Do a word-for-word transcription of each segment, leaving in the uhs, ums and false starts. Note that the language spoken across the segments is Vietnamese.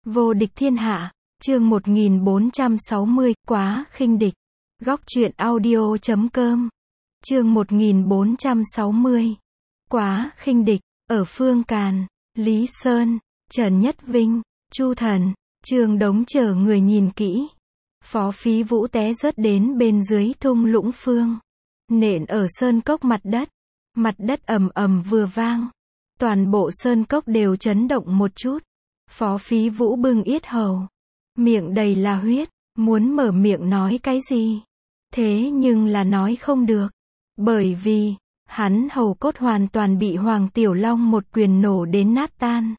Vô địch thiên hạ, chương một nghìn bốn trăm sáu mươi, quá khinh địch. Góc truyện audio chấm com. Chương một nghìn bốn trăm sáu mươi. Quá khinh địch, ở Phương Càn, Lý Sơn, Trần Nhất Vinh, Chu Thần, Trương Đống chờ người nhìn kỹ. Phó Phí Vũ té rớt đến bên dưới thung lũng phương. Nện ở sơn cốc mặt đất. Mặt đất ầm ầm vừa vang. Toàn bộ sơn cốc đều chấn động một chút. Phó Phí Vũ bưng yết hầu. Miệng đầy là huyết, muốn mở miệng nói cái gì. Thế nhưng là nói không được. Bởi vì, hắn hầu cốt hoàn toàn bị Hoàng Tiểu Long một quyền nổ đến nát tan.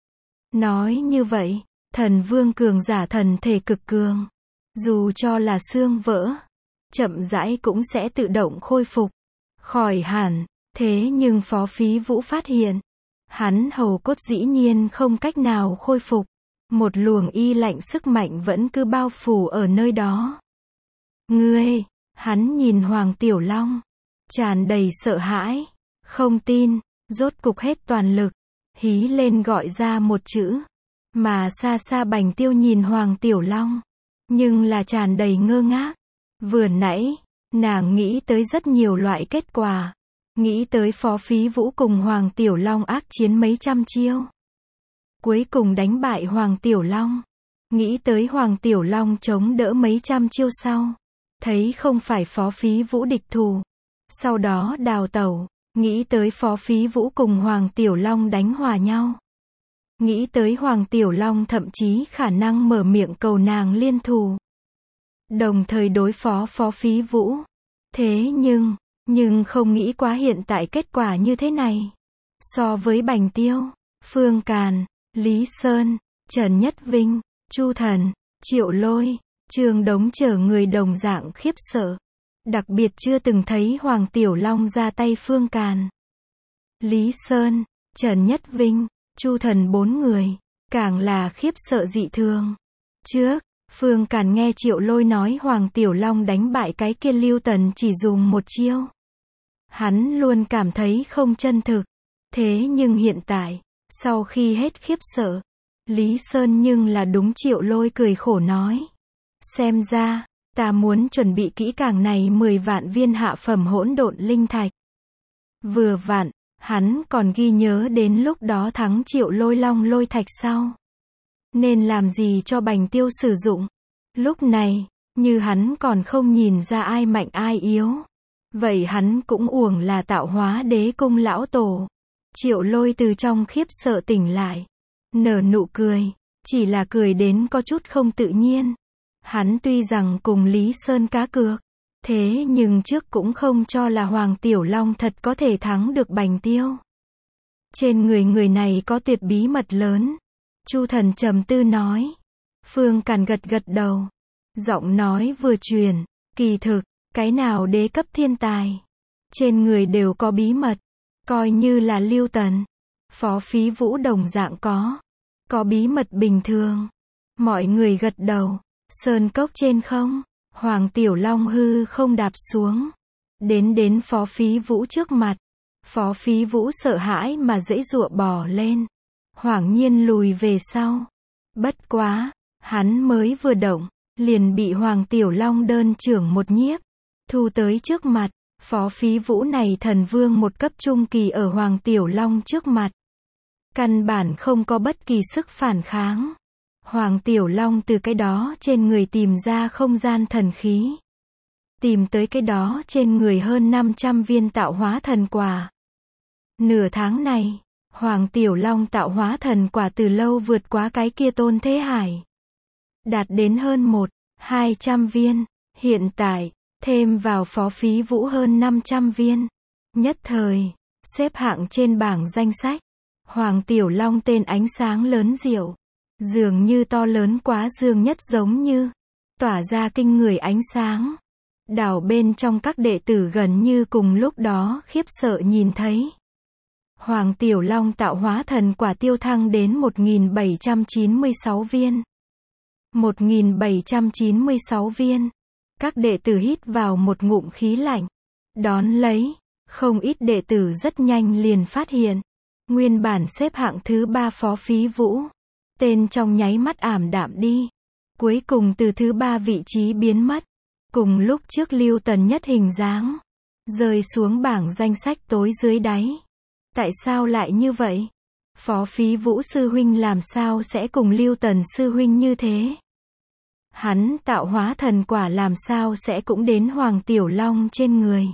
Nói như vậy, thần vương cường giả thần thể cực cường. Dù cho là xương vỡ, chậm rãi cũng sẽ tự động khôi phục. Khỏi hẳn, thế nhưng Phó Phí Vũ phát hiện. Hắn hầu cốt dĩ nhiên không cách nào khôi phục. Một luồng y lạnh sức mạnh vẫn cứ bao phủ ở nơi đó. Ngươi, hắn nhìn Hoàng Tiểu Long, tràn đầy sợ hãi, không tin, rốt cục hết toàn lực, hí lên gọi ra một chữ. Mà xa xa Bành Tiêu nhìn Hoàng Tiểu Long, nhưng là tràn đầy ngơ ngác. Vừa nãy, nàng nghĩ tới rất nhiều loại kết quả. Nghĩ tới Phó Phí Vũ cùng Hoàng Tiểu Long ác chiến mấy trăm chiêu. Cuối cùng đánh bại Hoàng Tiểu Long. Nghĩ tới Hoàng Tiểu Long chống đỡ mấy trăm chiêu sau. Thấy không phải Phó Phí Vũ địch thủ. Sau đó đào tẩu. Nghĩ tới Phó Phí Vũ cùng Hoàng Tiểu Long đánh hòa nhau. Nghĩ tới Hoàng Tiểu Long thậm chí khả năng mở miệng cầu nàng liên thủ. Đồng thời đối phó Phó Phí Vũ. Thế nhưng, nhưng không nghĩ quá hiện tại kết quả như thế này. So với Bành Tiêu, Phương Càn, Lý Sơn, Trần Nhất Vinh, Chu Thần, Triệu Lôi, Trương Đống chờ người đồng dạng khiếp sợ. Đặc biệt chưa từng thấy Hoàng Tiểu Long ra tay Phương Càn. Lý Sơn, Trần Nhất Vinh, Chu Thần bốn người, càng là khiếp sợ dị thường. Trước, Phương Càn nghe Triệu Lôi nói Hoàng Tiểu Long đánh bại cái kia Lưu Tần chỉ dùng một chiêu. Hắn luôn cảm thấy không chân thực. Thế nhưng hiện tại, sau khi hết khiếp sợ, Lý Sơn nhưng là đúng Triệu Lôi cười khổ nói. Xem ra, ta muốn chuẩn bị kỹ càng này mười vạn viên hạ phẩm hỗn độn linh thạch. Vừa vặn, hắn còn ghi nhớ đến lúc đó thắng Triệu Lôi Long lôi thạch sau. Nên làm gì cho Bành Tiêu sử dụng. Lúc này, như hắn còn không nhìn ra ai mạnh ai yếu. Vậy hắn cũng uổng là tạo hóa đế cung lão tổ. Triệu Lôi từ trong khiếp sợ tỉnh lại. Nở nụ cười. Chỉ là cười đến có chút không tự nhiên. Hắn tuy rằng cùng Lý Sơn cá cược. Thế nhưng trước cũng không cho là Hoàng Tiểu Long thật có thể thắng được Bành Tiêu. Trên người người này có tuyệt bí mật lớn. Chu Thần trầm tư nói. Phương Càn gật gật đầu. Giọng nói vừa truyền. Kỳ thực, cái nào đế cấp thiên tài. Trên người đều có bí mật. Coi như là Lưu Tần. Phó Phí Vũ đồng dạng có. Có bí mật bình thường. Mọi người gật đầu. Sơn cốc trên không. Hoàng Tiểu Long hư không đạp xuống. Đến đến Phó Phí Vũ trước mặt. Phó Phí Vũ sợ hãi mà giãy giụa bò lên. Hoảng nhiên lùi về sau. Bất quá, hắn mới vừa động, liền bị Hoàng Tiểu Long đơn trưởng một nhiếp. Thu tới trước mặt. Phó Phí Vũ này thần vương một cấp trung kỳ ở Hoàng Tiểu Long trước mặt. Căn bản không có bất kỳ sức phản kháng. Hoàng Tiểu Long từ cái đó trên người tìm ra không gian thần khí. Tìm tới cái đó trên người hơn năm trăm viên tạo hóa thần quả. Nửa tháng này, Hoàng Tiểu Long tạo hóa thần quả từ lâu vượt quá cái kia Tôn Thế Hải. Đạt đến hơn một, hai trăm viên. Hiện tại, thêm vào Phó Phí Vũ hơn năm trăm viên. Nhất thời, xếp hạng trên bảng danh sách. Hoàng Tiểu Long tên ánh sáng lớn diệu. Dường như to lớn quá dương nhất giống như. Tỏa ra kinh người ánh sáng. Đảo bên trong các đệ tử gần như cùng lúc đó khiếp sợ nhìn thấy. Hoàng Tiểu Long tạo hóa thần quả tiêu thăng đến một nghìn bảy trăm chín mươi sáu viên. một nghìn bảy trăm chín mươi sáu viên. Các đệ tử hít vào một ngụm khí lạnh. Đón lấy, không ít đệ tử rất nhanh liền phát hiện. Nguyên bản xếp hạng thứ ba Phó Phí Vũ. Tên trong nháy mắt ảm đạm đi. Cuối cùng từ thứ ba vị trí biến mất. Cùng lúc trước Lưu Tần nhất hình dáng. Rơi xuống bảng danh sách tối dưới đáy. Tại sao lại như vậy? Phó Phí Vũ sư huynh làm sao sẽ cùng Lưu Tần sư huynh như thế? Hắn tạo hóa thần quả làm sao sẽ cũng đến Hoàng Tiểu Long trên người?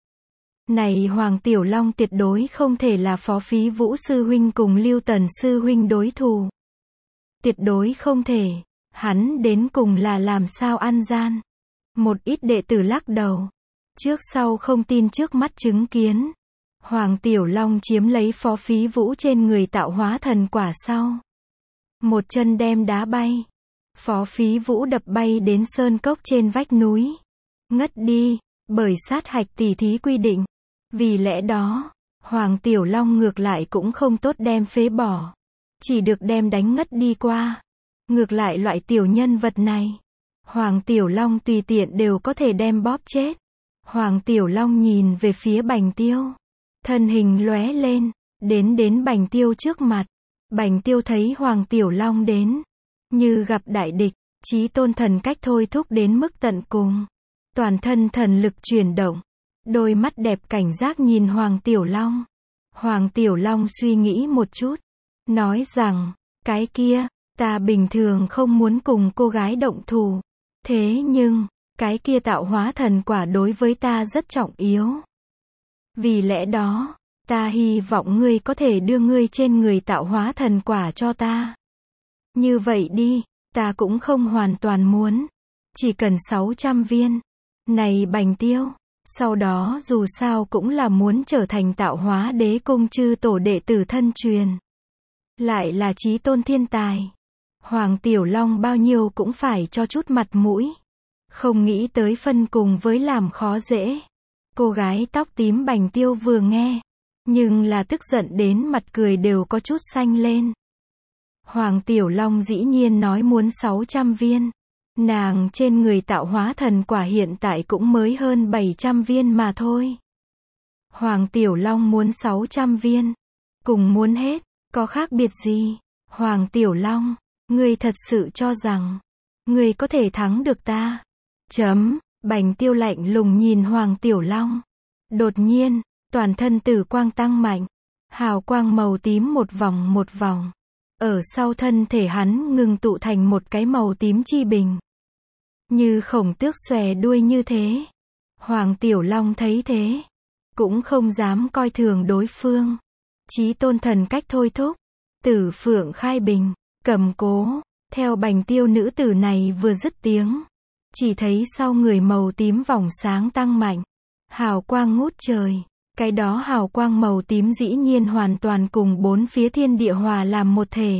Này Hoàng Tiểu Long tuyệt đối không thể là Phó Phí Vũ sư huynh cùng Lưu Tần sư huynh đối thủ. Tuyệt đối không thể. Hắn đến cùng là làm sao ăn gian? Một ít đệ tử lắc đầu. Trước sau không tin trước mắt chứng kiến. Hoàng Tiểu Long chiếm lấy Phó Phí Vũ trên người tạo hóa thần quả sau. Một chân đem đá bay. Phó Phí Vũ đập bay đến sơn cốc trên vách núi. Ngất đi, bởi sát hạch tỉ thí quy định. Vì lẽ đó, Hoàng Tiểu Long ngược lại cũng không tốt đem phế bỏ. Chỉ được đem đánh ngất đi qua. Ngược lại loại tiểu nhân vật này, Hoàng Tiểu Long tùy tiện đều có thể đem bóp chết. Hoàng Tiểu Long nhìn về phía Bành Tiêu. Thân hình lóe lên, đến đến Bành Tiêu trước mặt. Bành Tiêu thấy Hoàng Tiểu Long đến. Như gặp đại địch, chí tôn thần cách thôi thúc đến mức tận cùng. Toàn thân thần lực chuyển động. Đôi mắt đẹp cảnh giác nhìn Hoàng Tiểu Long. Hoàng Tiểu Long suy nghĩ một chút. Nói rằng, cái kia, ta bình thường không muốn cùng cô gái động thủ. Thế nhưng, cái kia tạo hóa thần quả đối với ta rất trọng yếu. Vì lẽ đó, ta hy vọng ngươi có thể đưa ngươi trên người tạo hóa thần quả cho ta. Như vậy đi, ta cũng không hoàn toàn muốn. Chỉ cần sáu trăm viên. Này Bành Tiêu, sau đó dù sao cũng là muốn trở thành tạo hóa đế cung chư tổ đệ tử thân truyền. Lại là chí tôn thiên tài. Hoàng Tiểu Long bao nhiêu cũng phải cho chút mặt mũi. Không nghĩ tới phân cùng với làm khó dễ. Cô gái tóc tím Bành Tiêu vừa nghe. Nhưng là tức giận đến mặt cười đều có chút xanh lên. Hoàng Tiểu Long dĩ nhiên nói muốn sáu trăm viên. Nàng trên người tạo hóa thần quả hiện tại cũng mới hơn bảy trăm viên mà thôi. Hoàng Tiểu Long muốn sáu trăm viên. Cùng muốn hết, có khác biệt gì? Hoàng Tiểu Long, ngươi thật sự cho rằng, ngươi có thể thắng được ta? Chấm, Bành Tiêu lạnh lùng nhìn Hoàng Tiểu Long. Đột nhiên, toàn thân tử quang tăng mạnh. Hào quang màu tím một vòng một vòng. Ở sau thân thể hắn ngừng tụ thành một cái màu tím chi bình. Như khổng tước xòe đuôi như thế. Hoàng Tiểu Long thấy thế. Cũng không dám coi thường đối phương. Chí tôn thần cách thôi thúc. Tử phượng khai bình. Cầm cố. Theo Bành Tiêu nữ tử này vừa dứt tiếng. Chỉ thấy sau người màu tím vòng sáng tăng mạnh. Hào quang ngút trời. Cái đó hào quang màu tím dĩ nhiên hoàn toàn cùng bốn phía thiên địa hòa làm một thể.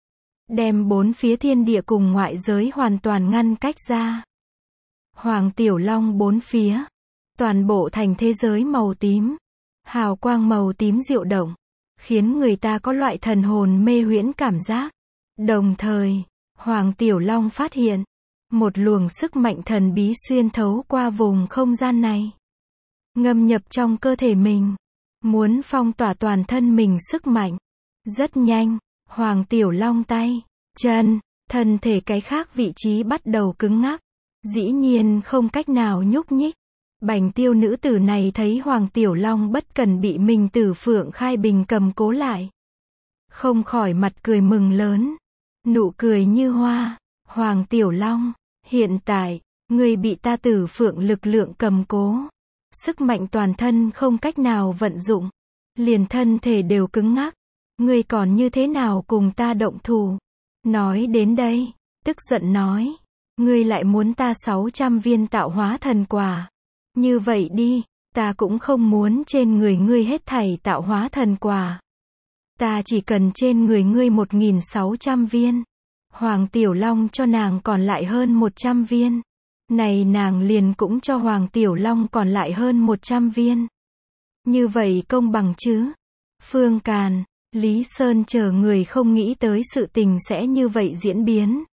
Đem bốn phía thiên địa cùng ngoại giới hoàn toàn ngăn cách ra. Hoàng Tiểu Long bốn phía. Toàn bộ thành thế giới màu tím. Hào quang màu tím diệu động. Khiến người ta có loại thần hồn mê huyễn cảm giác. Đồng thời, Hoàng Tiểu Long phát hiện. Một luồng sức mạnh thần bí xuyên thấu qua vùng không gian này. Ngâm nhập trong cơ thể mình. Muốn phong tỏa toàn thân mình sức mạnh. Rất nhanh, Hoàng Tiểu Long tay, chân, thân thể cái khác vị trí bắt đầu cứng ngắc. Dĩ nhiên không cách nào nhúc nhích. Bành Tiêu nữ tử này thấy Hoàng Tiểu Long bất cần bị mình Tử Phượng khai bình cầm cố lại. Không khỏi mặt cười mừng lớn. Nụ cười như hoa. Hoàng Tiểu Long, hiện tại, người bị ta Tử Phượng lực lượng cầm cố. Sức mạnh toàn thân không cách nào vận dụng. Liền thân thể đều cứng ngắc. Ngươi còn như thế nào cùng ta động thủ? Nói đến đây, tức giận nói. Ngươi lại muốn ta sáu trăm viên tạo hóa thần quả. Như vậy đi, ta cũng không muốn trên người ngươi hết thảy tạo hóa thần quả. Ta chỉ cần trên người ngươi một nghìn sáu trăm viên. Hoàng Tiểu Long cho nàng còn lại hơn một trăm viên. Này nàng liền cũng cho Hoàng Tiểu Long còn lại hơn một trăm viên. Như vậy công bằng chứ? Phương Càn, Lý Sơn chờ người không nghĩ tới sự tình sẽ như vậy diễn biến.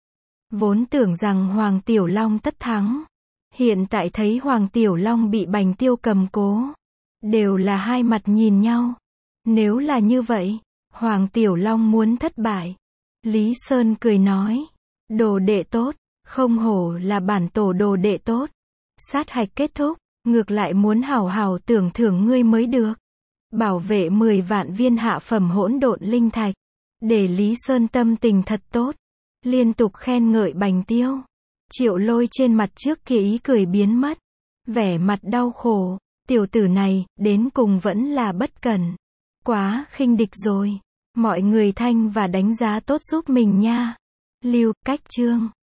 Vốn tưởng rằng Hoàng Tiểu Long tất thắng. Hiện tại thấy Hoàng Tiểu Long bị Bành Tiêu cầm cố. Đều là hai mặt nhìn nhau. Nếu là như vậy, Hoàng Tiểu Long muốn thất bại. Lý Sơn cười nói. Đồ đệ tốt, không hổ là bản tổ đồ đệ tốt. Sát hạch kết thúc, ngược lại muốn hảo hảo tưởng thưởng ngươi mới được. Bảo vệ mười vạn viên hạ phẩm hỗn độn linh thạch. Để Lý Sơn tâm tình thật tốt. Liên tục khen ngợi Bành Tiêu. Triệu Lôi trên mặt trước kia ý cười biến mất. Vẻ mặt đau khổ. Tiểu tử này, đến cùng vẫn là bất cẩn. Quá khinh địch rồi. Mọi người thanh và đánh giá tốt giúp mình nha. Lưu, cách chương.